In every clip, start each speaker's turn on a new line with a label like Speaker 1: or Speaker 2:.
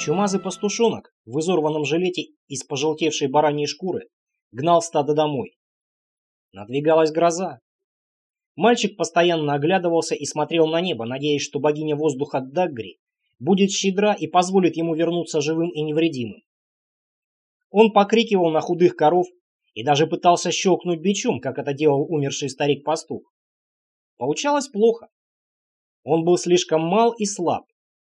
Speaker 1: Чумазый пастушонок в изорванном жилете из пожелтевшей бараньей шкуры гнал стадо домой. Надвигалась гроза. Мальчик постоянно оглядывался и смотрел на небо, надеясь, что богиня воздуха Даггри будет щедра и позволит ему вернуться живым и невредимым. Он покрикивал на худых коров и даже пытался щелкнуть бичом, как это делал умерший старик-пастух. Получалось плохо. Он был слишком мал и слаб.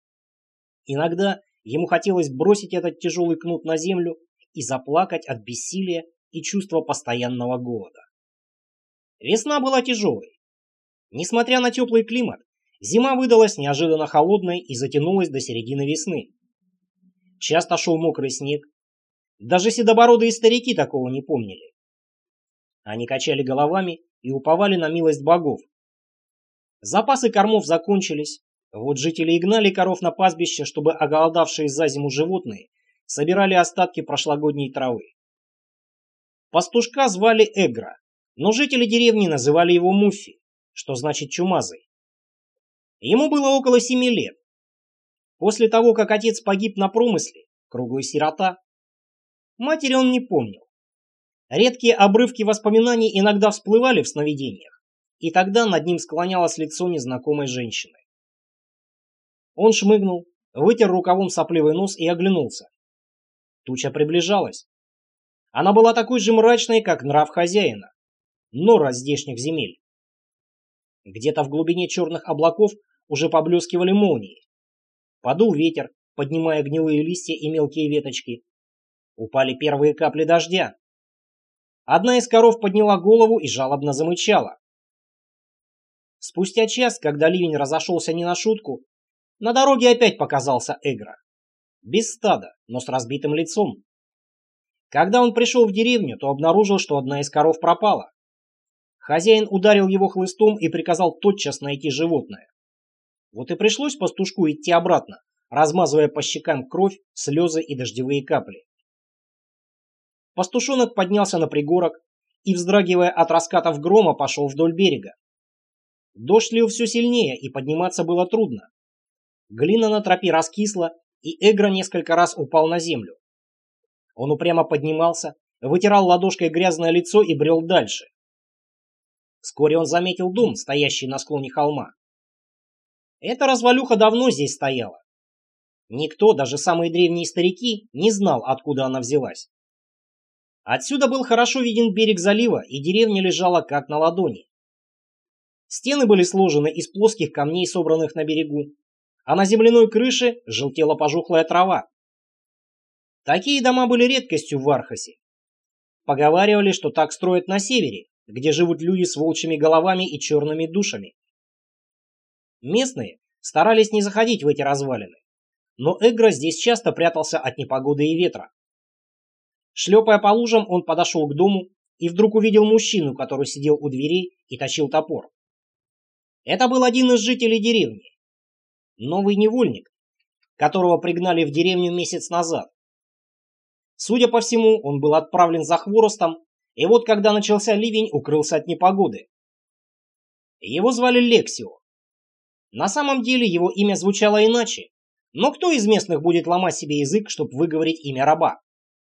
Speaker 1: Иногда ему хотелось бросить этот тяжелый кнут на землю и заплакать от бессилия и чувства постоянного голода. Весна была тяжелой. Несмотря на теплый климат, зима выдалась неожиданно холодной и затянулась до середины весны. Часто шел мокрый снег. Даже седобородые старики такого не помнили. Они качали головами и уповали на милость богов. Запасы кормов закончились. Вот жители и гнали коров на пастбище, чтобы оголодавшие за зиму животные собирали остатки прошлогодней травы. Пастушка звали Эгра, но жители деревни называли его Муффи, что значит чумазый. Ему было около 7 лет. После того, как отец погиб на промысле, круглый сирота, матери он не помнил. Редкие обрывки воспоминаний иногда всплывали в сновидениях, и тогда над ним склонялось лицо незнакомой женщины. Он шмыгнул, вытер рукавом сопливый нос и оглянулся. Туча приближалась. Она была такой же мрачной, как нрав хозяина, нора здешних земель. Где-то в глубине черных облаков уже поблескивали молнии. Подул ветер, поднимая гнилые листья и мелкие веточки. Упали первые капли дождя. Одна из коров подняла голову и жалобно замычала. Спустя час, когда ливень разошелся не на шутку, на дороге опять показался Эгра. Без стада, но с разбитым лицом. Когда он пришел в деревню, то обнаружил, что одна из коров пропала. Хозяин ударил его хлыстом и приказал тотчас найти животное. Вот и пришлось пастушку идти обратно, размазывая по щекам кровь, слезы и дождевые капли. Пастушонок поднялся на пригорок и, вздрагивая от раскатов грома, пошел вдоль берега. Дождь лил все сильнее, и подниматься было трудно. Глина на тропе раскисла, и Эгра несколько раз упал на землю. Он упрямо поднимался, вытирал ладошкой грязное лицо и брел дальше. Вскоре он заметил дом, стоящий на склоне холма. Эта развалюха давно здесь стояла. Никто, даже самые древние старики, не знал, откуда она взялась. Отсюда был хорошо виден берег залива, и деревня лежала как на ладони. Стены были сложены из плоских камней, собранных на берегу, а на земляной крыше желтела пожухлая трава. Такие дома были редкостью в Архасе. Поговаривали, что так строят на севере, где живут люди с волчьими головами и черными душами. Местные старались не заходить в эти развалины, но Эгра здесь часто прятался от непогоды и ветра. Шлепая по лужам, он подошел к дому и вдруг увидел мужчину, который сидел у дверей и точил топор. Это был один из жителей деревни. Новый невольник, которого пригнали в деревню месяц назад. Судя по всему, он был отправлен за хворостом, и вот когда начался ливень, укрылся от непогоды. Его звали Лексио. На самом деле его имя звучало иначе, но кто из местных будет ломать себе язык, чтобы выговорить имя раба?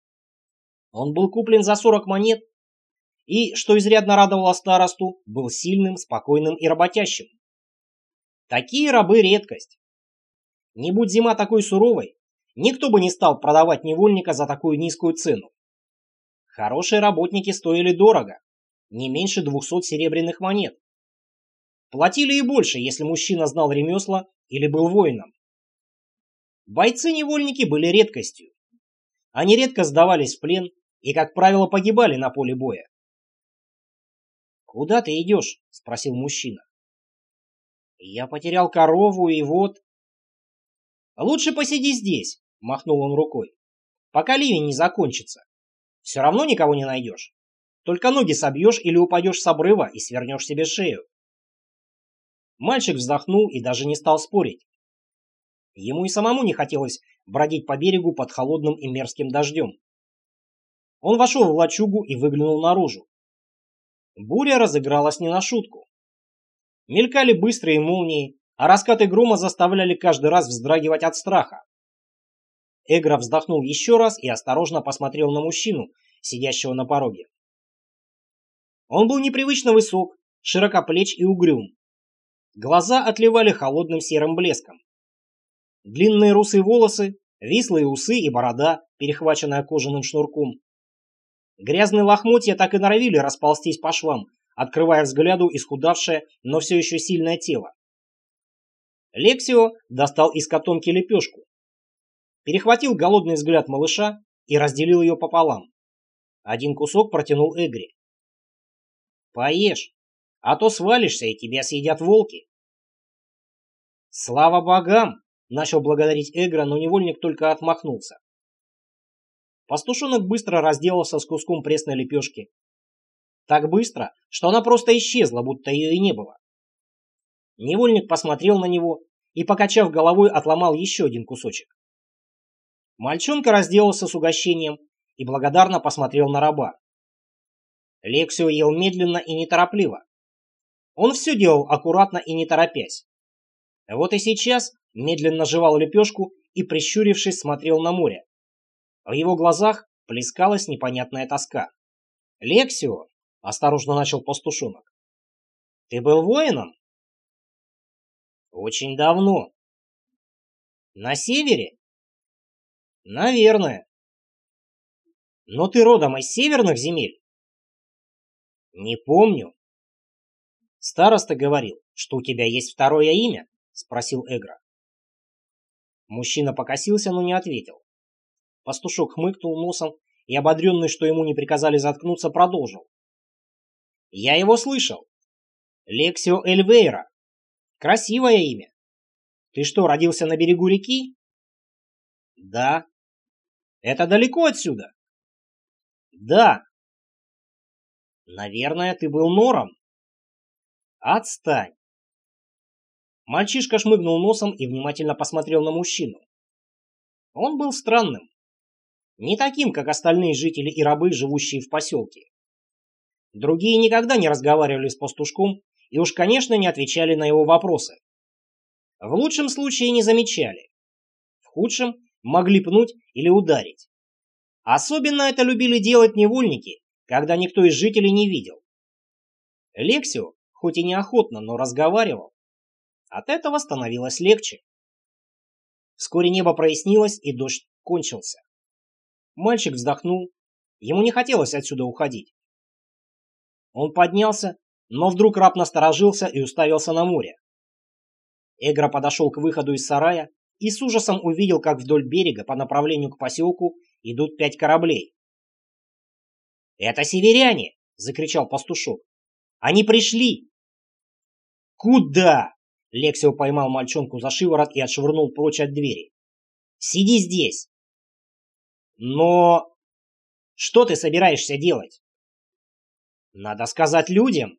Speaker 1: Он был куплен за 40 монет и, что изрядно радовало старосту, был сильным, спокойным и работящим. Такие рабы — редкость. Не будь зима такой суровой, никто бы не стал продавать невольника за такую низкую цену. Хорошие работники стоили дорого, не меньше 200 серебряных монет. Платили и больше, если мужчина знал ремесла или был воином. Бойцы-невольники были редкостью. Они редко сдавались в плен и, как правило, погибали на поле боя. «Куда ты идешь?» — спросил мужчина. «Я потерял корову, и вот...» «Лучше посиди здесь», — махнул он рукой, «пока ливень не закончится. Все равно никого не найдешь. Только ноги собьешь или упадешь с обрыва и свернешь себе шею». Мальчик вздохнул и даже не стал спорить. Ему и самому не хотелось бродить по берегу под холодным и мерзким дождем. Он вошел в лачугу и выглянул наружу. Буря разыгралась не на шутку. Мелькали быстрые молнии, а раскаты грома заставляли каждый раз вздрагивать от страха. Эгра вздохнул еще раз и осторожно посмотрел на мужчину, сидящего на пороге. Он был непривычно высок, широкоплеч и угрюм. Глаза отливали холодным серым блеском. Длинные русые волосы, вислые усы и борода, перехваченная кожаным шнурком. Грязные лохмотья так и норовили расползтись по швам, открывая взгляду исхудавшее, но все еще сильное тело. Лексио достал из котомки лепешку, перехватил голодный взгляд малыша и разделил ее пополам. Один кусок протянул Эгре. «Поешь, а то свалишься, и тебя съедят волки». «Слава богам!» — начал благодарить Эгра, но невольник только отмахнулся. Пастушонок быстро разделался с куском пресной лепешки. Так быстро, что она просто исчезла, будто ее и не было. Невольник посмотрел на него и, покачав головой, отломал еще один кусочек. Мальчонка разделался с угощением и благодарно посмотрел на раба. Лексио ел медленно и неторопливо. Он все делал аккуратно и не торопясь. Вот и сейчас медленно жевал лепешку и, прищурившись, смотрел на море. В его глазах плескалась непонятная тоска. «Лексио!» — осторожно начал пастушонок. «Ты был воином?» «Очень давно». «На севере?» «Наверное». «Но ты родом из северных земель?» «Не помню». «Староста говорил, что у тебя есть второе имя?» — спросил Эгра. Мужчина покосился, но не ответил. Пастушок хмыкнул носом и, ободренный, что ему не приказали заткнуться, продолжил. «Я его слышал. Лексио Эльвейра. Красивое имя. Ты что, родился на берегу реки?» «Да». «Это далеко отсюда?» «Да». «Наверное, ты был нором». «Отстань». Мальчишка шмыгнул носом и внимательно посмотрел на мужчину. Он был странным. Не таким, как остальные жители и рабы, живущие в поселке. Другие никогда не разговаривали с пастушком и уж, конечно, не отвечали на его вопросы. В лучшем случае не замечали. В худшем могли пнуть или ударить. Особенно это любили делать невольники, когда никто из жителей не видел. Лексио, хоть и неохотно, но разговаривал. От этого становилось легче. Вскоре небо прояснилось, и дождь кончился. Мальчик вздохнул. Ему не хотелось отсюда уходить. Он поднялся, но вдруг раб насторожился и уставился на море. Эгра подошел к выходу из сарая и с ужасом увидел, как вдоль берега по направлению к поселку идут 5 кораблей. «Это северяне!» — закричал пастушок. «Они пришли!» «Куда?» — Лексио поймал мальчонку за шиворот и отшвырнул прочь от двери. «Сиди здесь!» «Но... что ты собираешься делать?» «Надо сказать людям».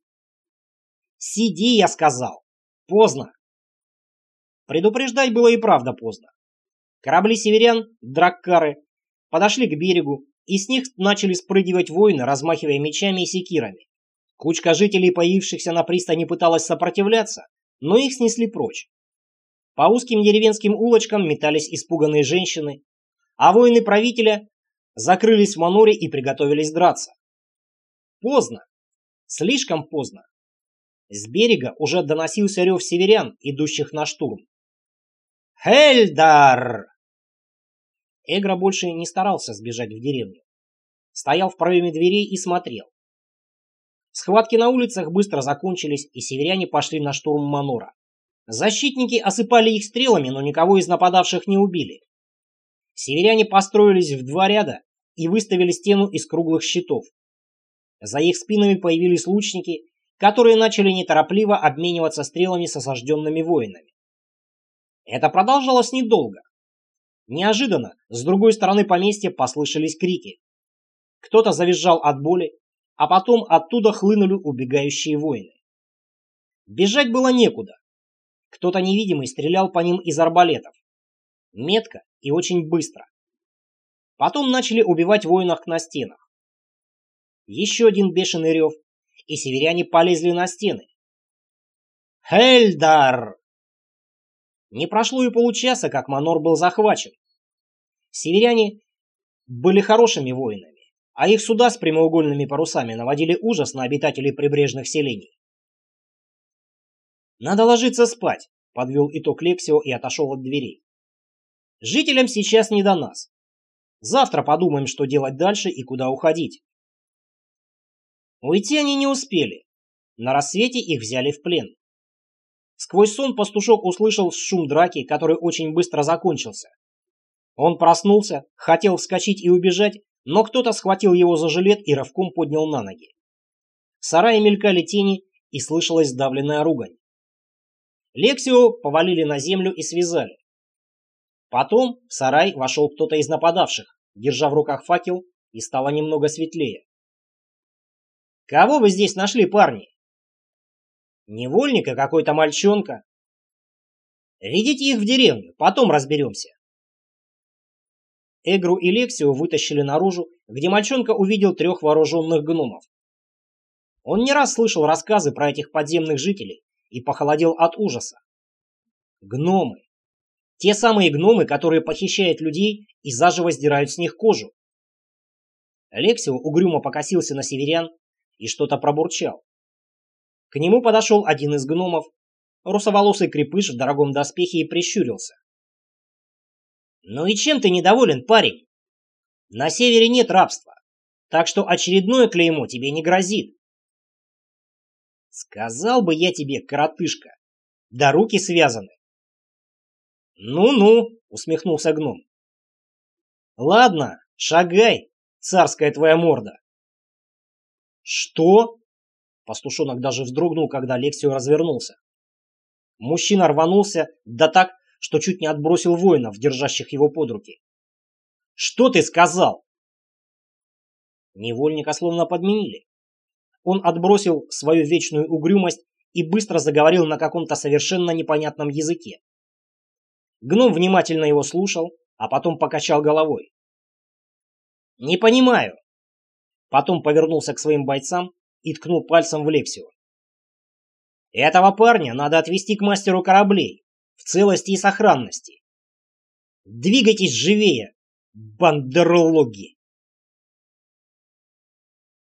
Speaker 1: «Сиди, я сказал. Поздно». Предупреждать было и правда поздно. Корабли северян, драккары, подошли к берегу, и с них начали спрыгивать воины, размахивая мечами и секирами. Кучка жителей, появившихся на пристани, пыталась сопротивляться, но их снесли прочь. По узким деревенским улочкам метались испуганные женщины, а воины правителя закрылись в маноре и приготовились драться. Поздно. Слишком поздно. С берега уже доносился рев северян, идущих на штурм. «Хельдар!» Эгра больше не старался сбежать в деревню. Стоял в проеме дверей и смотрел. Схватки на улицах быстро закончились, и северяне пошли на штурм манора. Защитники осыпали их стрелами, но никого из нападавших не убили. Северяне построились в 2 ряда и выставили стену из круглых щитов. За их спинами появились лучники, которые начали неторопливо обмениваться стрелами с осажденными воинами. Это продолжалось недолго. Неожиданно с другой стороны поместья послышались крики. Кто-то завизжал от боли, а потом оттуда хлынули убегающие воины. Бежать было некуда. Кто-то невидимый стрелял по ним из арбалетов. Метко и очень быстро. Потом начали убивать воинов на стенах. Еще один бешеный рев, и северяне полезли на стены. «Хельдар!» Не прошло и получаса, как манор был захвачен. Северяне были хорошими воинами, а их суда с прямоугольными парусами наводили ужас на обитателей прибрежных селений. «Надо ложиться спать», — подвел итог Лексио и отошел от дверей. «Жителям сейчас не до нас. Завтра подумаем, что делать дальше и куда уходить». Уйти они не успели. На рассвете их взяли в плен. Сквозь сон пастушок услышал шум драки, который очень быстро закончился. Он проснулся, хотел вскочить и убежать, но кто-то схватил его за жилет и рывком поднял на ноги. В сарае мелькали тени и слышалась сдавленная ругань. Лексио повалили на землю и связали. Потом в сарай вошел кто-то из нападавших, держа в руках факел, и стало немного светлее. «Кого вы здесь нашли, парни?» «Невольника, какой-то мальчонка». «Ведите их в деревню, потом разберемся». Эгру и Лексио вытащили наружу, где мальчонка увидел 3 вооруженных гномов. Он не раз слышал рассказы про этих подземных жителей и похолодел от ужаса. Гномы. Те самые гномы, которые похищают людей и заживо сдирают с них кожу. Лексио угрюмо покосился на северян и что-то пробурчал. К нему подошел один из гномов, русоволосый крепыш в дорогом доспехе, и прищурился. «Ну и чем ты недоволен, парень? На севере нет рабства, так что очередное клеймо тебе не грозит». «Сказал бы я тебе, коротышка, да руки связаны». «Ну-ну», — усмехнулся гном. «Ладно, шагай, царская твоя морда». «Что?» — пастушонок даже вздрогнул, когда Лексио развернулся. Мужчина рванулся, да так, что чуть не отбросил воинов, держащих его под руки. «Что ты сказал?» Невольника словно подменили. Он отбросил свою вечную угрюмость и быстро заговорил на каком-то совершенно непонятном языке. Гном внимательно его слушал, а потом покачал головой. «Не понимаю». Потом повернулся к своим бойцам и ткнул пальцем в Лексио. «Этого парня надо отвезти к мастеру кораблей, в целости и сохранности. Двигайтесь живее, бандерлоги!»